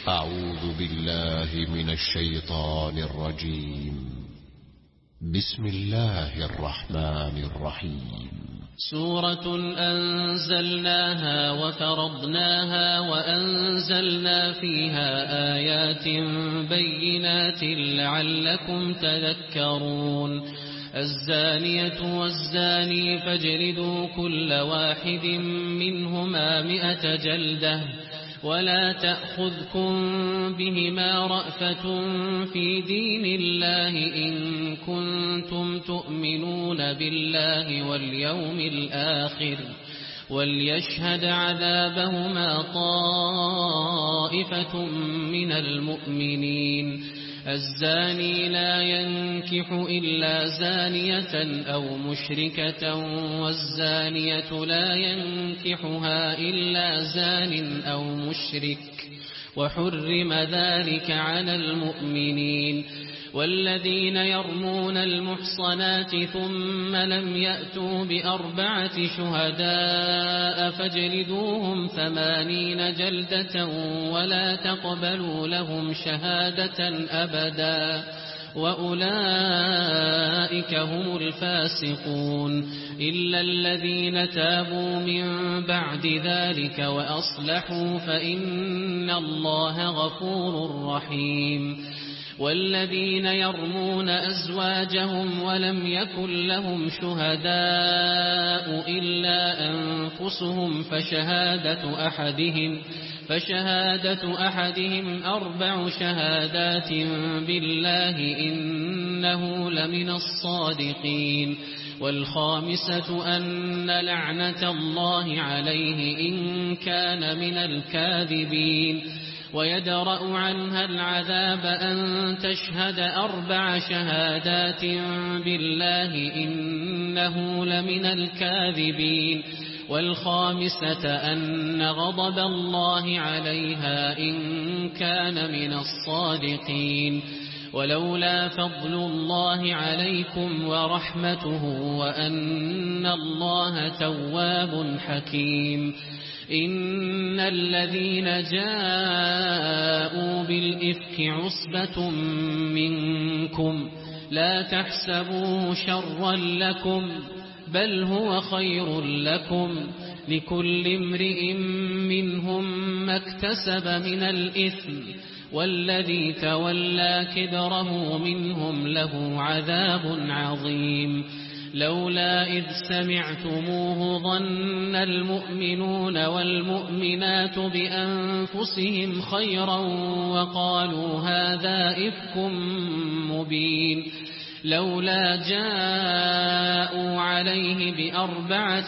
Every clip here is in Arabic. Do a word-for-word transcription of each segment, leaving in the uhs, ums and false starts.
أعوذ بالله من الشيطان الرجيم. بسم الله الرحمن الرحيم. سورة أنزلناها وفرضناها وأنزلنا فيها آيات بينات لعلكم تذكرون. الزانية والزاني فاجلدوا كل واحد منهما مئة جلدة ولا تأخذكم بهما رأفة في دين الله إن كنتم تؤمنون بالله واليوم الآخر وليشهد عذابهما طائفة من المؤمنين. الزاني لا ينكح إلا زانية أو مشركة والزانية لا ينكحها إلا زان أو مشرك وحرم ذلك على المؤمنين. والذين يرمون المحصنات ثم لم يأتوا بأربعة شهداء فاجلدوهم ثمانين جلدة ولا تقبلوا لهم شهادة أبدا وأولئك هم الفاسقون إلا الذين تابوا من بعد ذلك وأصلحوا فإن الله غفور رحيم. والذين يرمون أزواجهم ولم يكن لهم شهداء إلا أنفسهم فشهادة أحدهم فشهادة أحدهم أربع شهادات بالله إنه لمن الصادقين. والخامسة أن لعنة الله عليه إن كان من الكاذبين. ويدرأ عنها العذاب أن تشهد أربع شهادات بالله إنه لمن الكاذبين. والخامسة أن غضب الله عليها إن كان من الصادقين. ولولا فضل الله عليكم ورحمته وأن الله تواب حكيم. إن الذين جاءوا بالإفك عصبة منكم لا تحسبوه شرا لكم بل هو خير لكم لكل امرئ منهم ما اكتسب من الإثم والذي تولى كبره منهم له عذاب عظيم. لولا إذ سمعتموه ظن المؤمنون والمؤمنات بأنفسهم خيرا وقالوا هذا إفك مبين. لولا جاءوا عليه بأربعة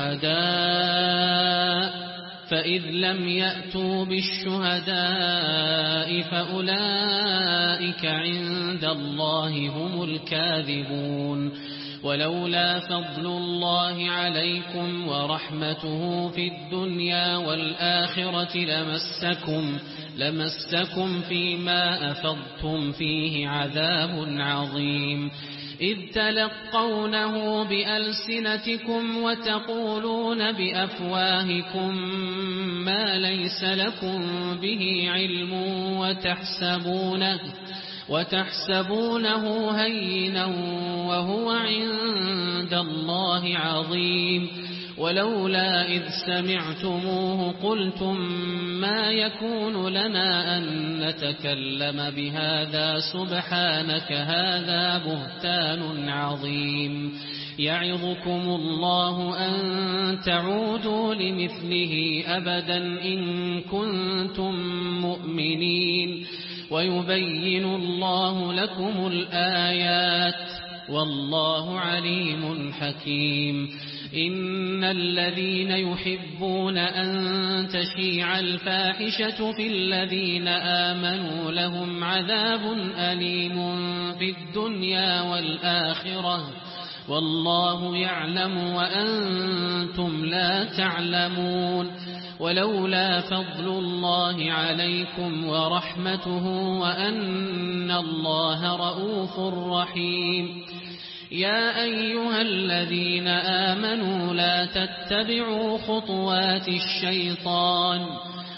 شهداء فإذ لم يأتوا بالشهداء فأولئك عند الله هم الكاذبون. ولولا فضل الله عليكم ورحمته في الدنيا والآخرة لمسكم لمسكم فيما أفضتم فيه عذاب عظيم. إذ تلقونه بألسنتكم وتقولون بأفواهكم ما ليس لكم به علم وتحسبونه وتحسبونه هينا وهو عند الله عظيم. ولولا إذ سمعتموه قلتم ما يكون لنا أن نتكلم بهذا سبحانك هذا بهتان عظيم. يعظكم الله أن تعودوا لمثله أبدا إن كنتم مؤمنين ويبين الله لكم الآيات والله عليم حكيم. إن الذين يحبون أن تشيع الفاحشة في الذين آمنوا لهم عذاب أليم في الدنيا والآخرة والله يعلم وأنتم لا تعلمون. ولولا فضل الله عليكم ورحمته وأن الله رؤوف رحيم. يا أيها الذين آمنوا لا تتبعوا خطوات الشيطان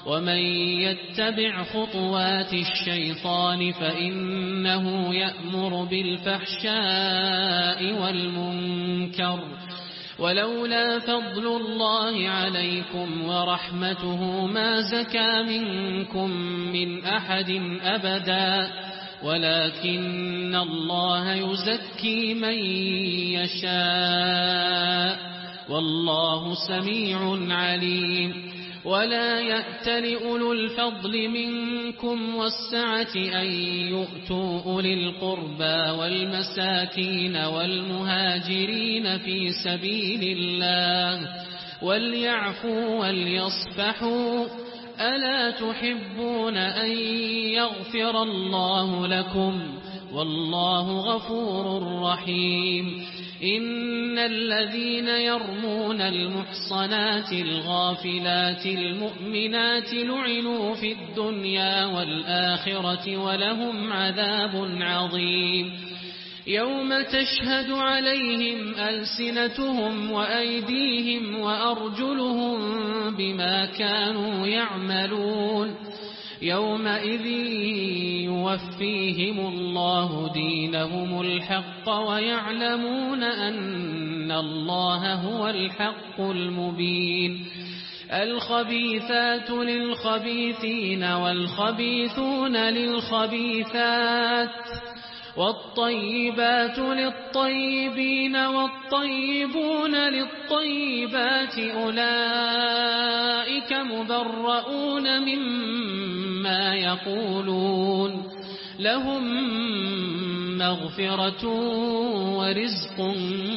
ومن يتبع خطوات الشيطان فإنه يأمر بالفحشاء والمنكر ولولا فضل الله عليكم ورحمته ما زكى منكم من أحد أبدا ولكن الله يزكي من يشاء والله سميع عليم ولا يأتل أولو الفضل منكم والسعة أن يؤتوا أولي القربى والمساكين والمهاجرين في سبيل الله وليعفوا وليصفحوا ألا تحبون أن يغفر الله لكم والله غفور رحيم إن الذين يرمون المحصنات الغافلات المؤمنات لعنوا في الدنيا والآخرة ولهم عذاب عظيم يوم تشهد عليهم ألسنتهم وأيديهم وأرجلهم بما كانوا يعملون يومئذ يوفيهم الله دينهم الحق ويعلمون أن الله هو الحق المبين الخبيثات للخبيثين والخبيثون للخبيثات والطيبات للطيبين والطيبون للطيبات أولئك مبرؤون مما يقولون لهم مغفرة ورزق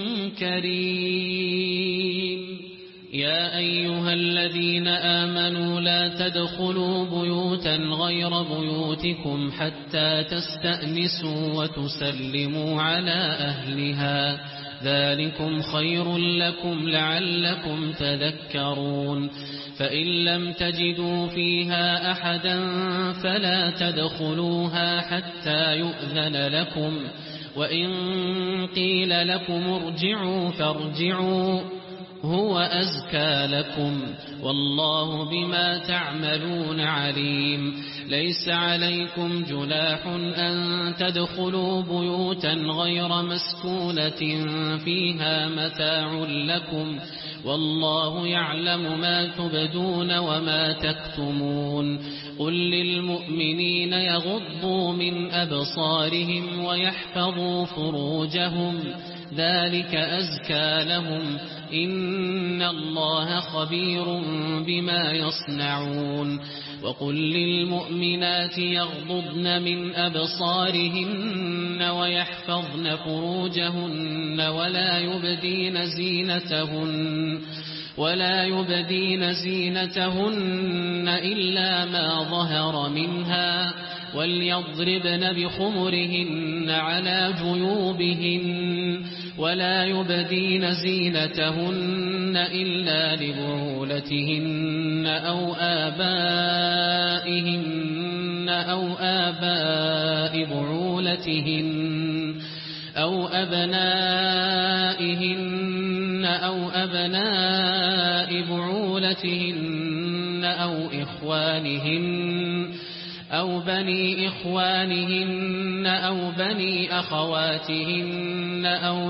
كريم يا أيها الذين آمنوا لا تدخلوا بيوتا غير بيوتكم حتى تستأنسوا وتسلموا على أهلها ذلكم خير لكم لعلكم تذكرون فإن لم تجدوا فيها أحدا فلا تدخلوها حتى يؤذن لكم وإن قيل لكم ارجعوا فارجعوا هو أزكى لكم والله بما تعملون عليم ليس عليكم جناح أن تدخلوا بيوتا غير مسكونة فيها متاع لكم والله يعلم ما تبدون وما تكتمون قل للمؤمنين يغضوا من أبصارهم ويحفظوا فروجهم ذلك أزكى لهم إن الله خبير بما يصنعون وقل للمؤمنات يغضضن من أبصارهن ويحفظن فروجهن ولا يبدين زينتهن ولا يبدين زينتهن إلا ما ظهر منها وليضربن بخمرهن على جيوبهن ولا يبدين زينتهن إلا لبعولتهن أو آبائهن أو آباء بعولتهن أو أبنائهن أو أبناء بعولتهن أو إخوانهن أو بني إخوانهن أو بني أخواتهن أو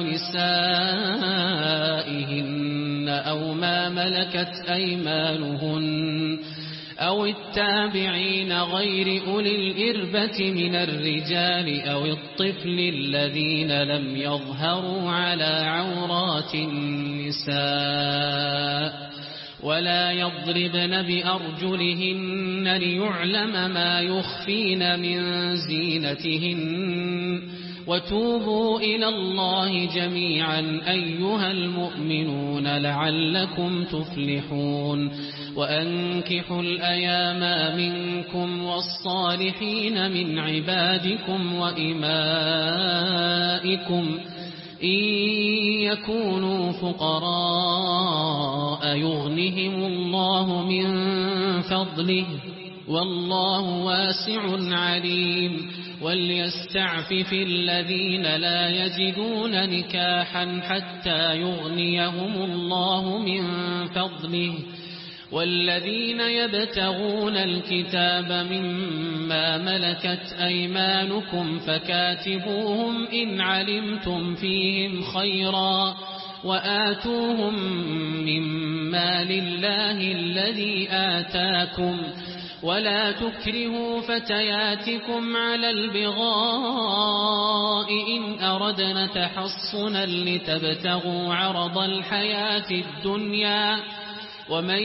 نسائهن أو ما ملكت أيمانهن أو التابعين غير أولي الإربة من الرجال أو الطفل الذين لم يظهروا على عورات النساء ولا يضربن بأرجلهن ليعلم ما يخفين من زينتهن وتوبوا إلى الله جميعا أيها المؤمنون لعلكم تفلحون وأنكحوا الأيام منكم والصالحين من عبادكم وإمائكم إن يكونوا فقراء يغنهم الله من فضله والله واسع عليم وليستعفف الذين لا يجدون نكاحا حتى يغنيهم الله من فضله والذين يبتغون الكتاب مما ملكت أيمانكم فكاتبوهم إن علمتم فيهم خيرا وآتوهم مما لله الذي آتاكم ولا تكرهوا فتياتكم على البغاء إن أردنا تحصنا لتبتغوا عرض الحياة الدنيا ومن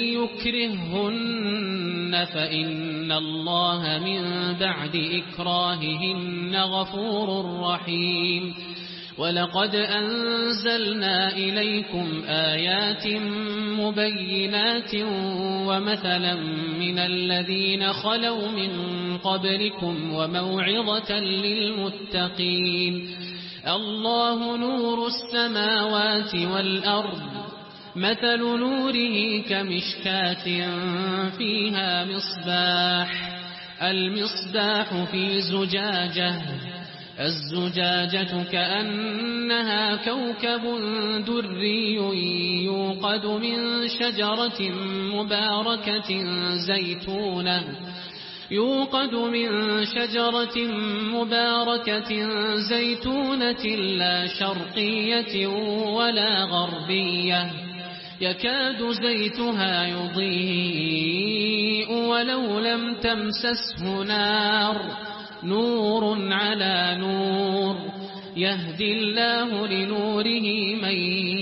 يكرههن فإن الله من بعد إكراههن غفور رحيم ولقد أنزلنا إليكم آيات مبينات ومثلا من الذين خلوا من قبلكم وموعظة للمتقين الله نور السماوات والأرض مثل نوره كمشكاة فيها مصباح المصباح في زجاجة الزجاجة كأنها كوكب دري يوقد من شجرة مباركة زيتونة يوقد من شجرة مباركة زيتونة لا شرقية ولا غربية يكاد زيتها يضيء ولو لم تمسسه نار نور على نور يهدي الله لنوره من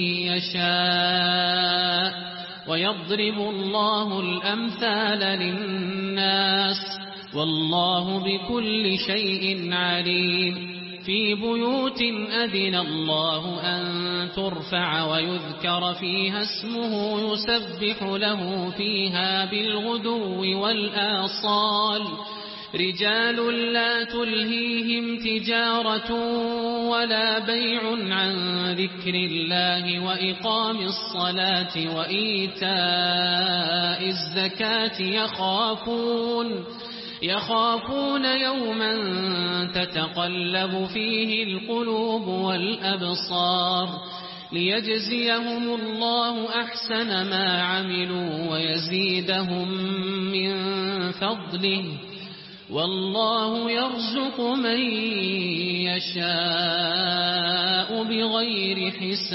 يشاء ويضرب الله الأمثال للناس والله بكل شيء عليم في بيوت أذن الله أن ترفع ويذكر فيها اسمه يسبح له فيها بالغدو والآصال رجال لا تلهيهم تجارة ولا بيع عن ذكر الله وإقام الصلاة وإيتاء الزكاة يخافون يخافون يوما تتقلب فيه القلوب والأبصار ليجزيهم الله أحسن ما عملوا ويزيدهم من فضله والله يرزق من يشاء بغير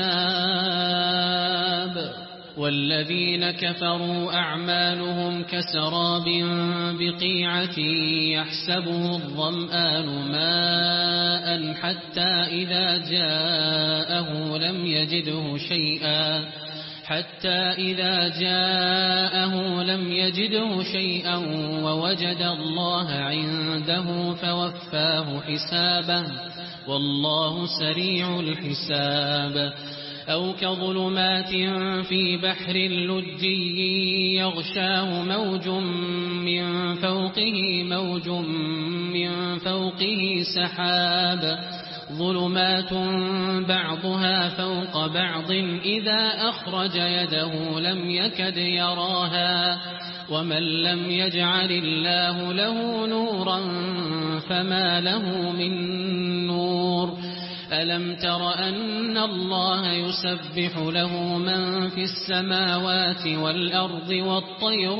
حساب والذين كفروا أعمالهم كسراب بقيعة يحسبه الظمآن ماء حتى إذا جاءه لم يجده شيئا حتى إذا جاءه لم يجده شيئا ووجد الله عنده فوفاه حسابه والله سريع الحساب أو كظلمات في بحر لجي يغشاه موج من فوقه موج من فوقه سحاب ظلمات بعضها فوق بعض إذا أخرج يده لم يكد يراها ومن لم يجعل الله له نورا فما له من نور ألم تر أن الله يسبح له من في السماوات والأرض والطير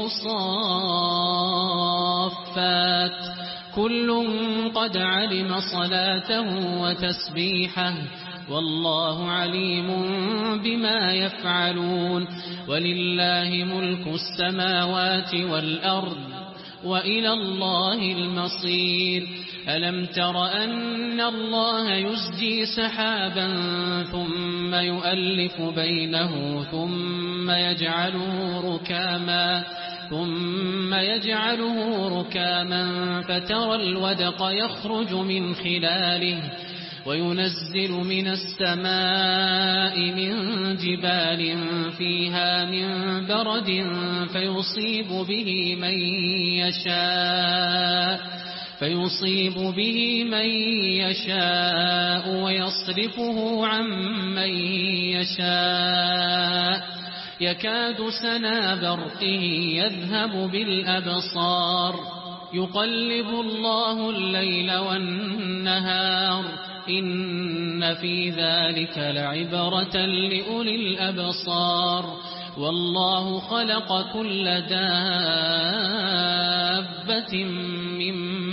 صافات كل قد علم صلاته وتسبيحه والله عليم بما يفعلون ولله ملك السماوات والأرض وإلى الله المصير ألم تر أن الله يزجي سحابا ثم يؤلف بينه ثم يجعله ركاما ثم يجعله ركاما فترى الودق يخرج من خلاله وينزل من السماء من جبال فيها من برد فيصيب به من يشاء فيصيب به من يشاء ويصرفه عن من يشاء يكاد سنا برقه يذهب بالأبصار يقلب الله الليل والنهار إن في ذلك لعبرة لأولي الأبصار والله خلق كل دابة من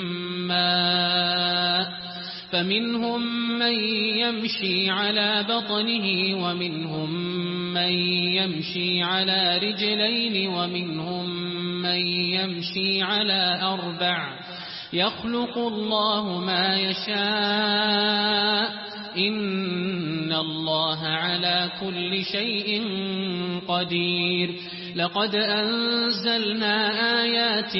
ماء فمنهم من يمشي على بطنه ومنهم من يمشي على رجلين ومنهم من يمشي على أربع يخلق الله ما يشاء إن الله على كل شيء قدير لقد أنزلنا آيات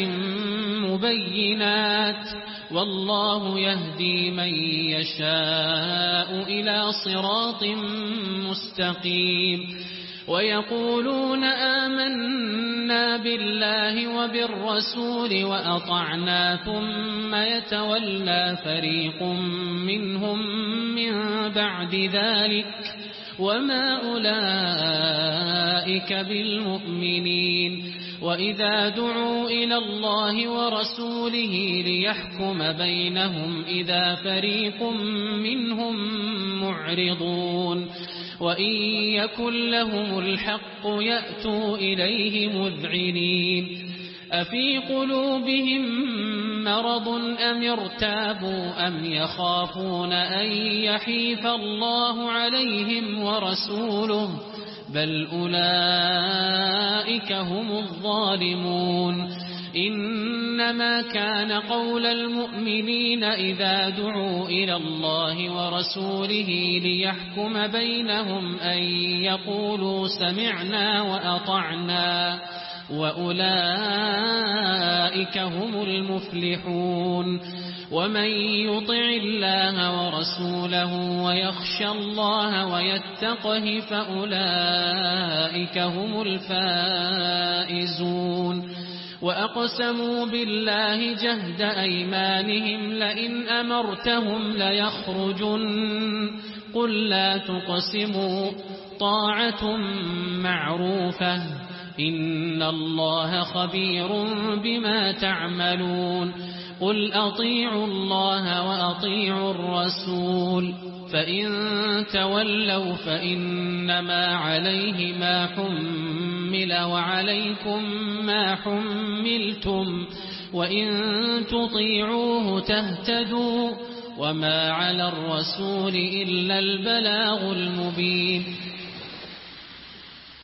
مبينات والله يهدي من يشاء إلى صراط مستقيم ويقولون آمنا بالله وبالرسول وأطعنا ثم يتولى فريق منهم من بعد ذلك وما أولئك بالمؤمنين وإذا دعوا إلى الله ورسوله ليحكم بينهم إذا فريق منهم معرضون وإن يكن لهم الحق يأتوا إليه مذعنين أفي قلوبهم مرض أم ارتابوا أم يخافون أن يحيف الله عليهم ورسوله بل أولئك هم الظالمون إنما كان قول المؤمنين إذا دعوا إلى الله ورسوله ليحكم بينهم أن يقولوا سمعنا وأطعنا وأولئك هم المفلحون ومن يطع الله ورسوله ويخشى الله ويتقه فأولئك هم الفائزون وأقسموا بالله جهد أيمانهم لئن أمرتهم ليخرجن قل لا تقسموا طاعة معروفة إن الله خبير بما تعملون قل أطيعوا الله وأطيعوا الرسول فإن تولوا فإنما عليه ما حمل وعليكم ما حملتم وإن تطيعوه تهتدوا وما على الرسول إلا البلاغ المبين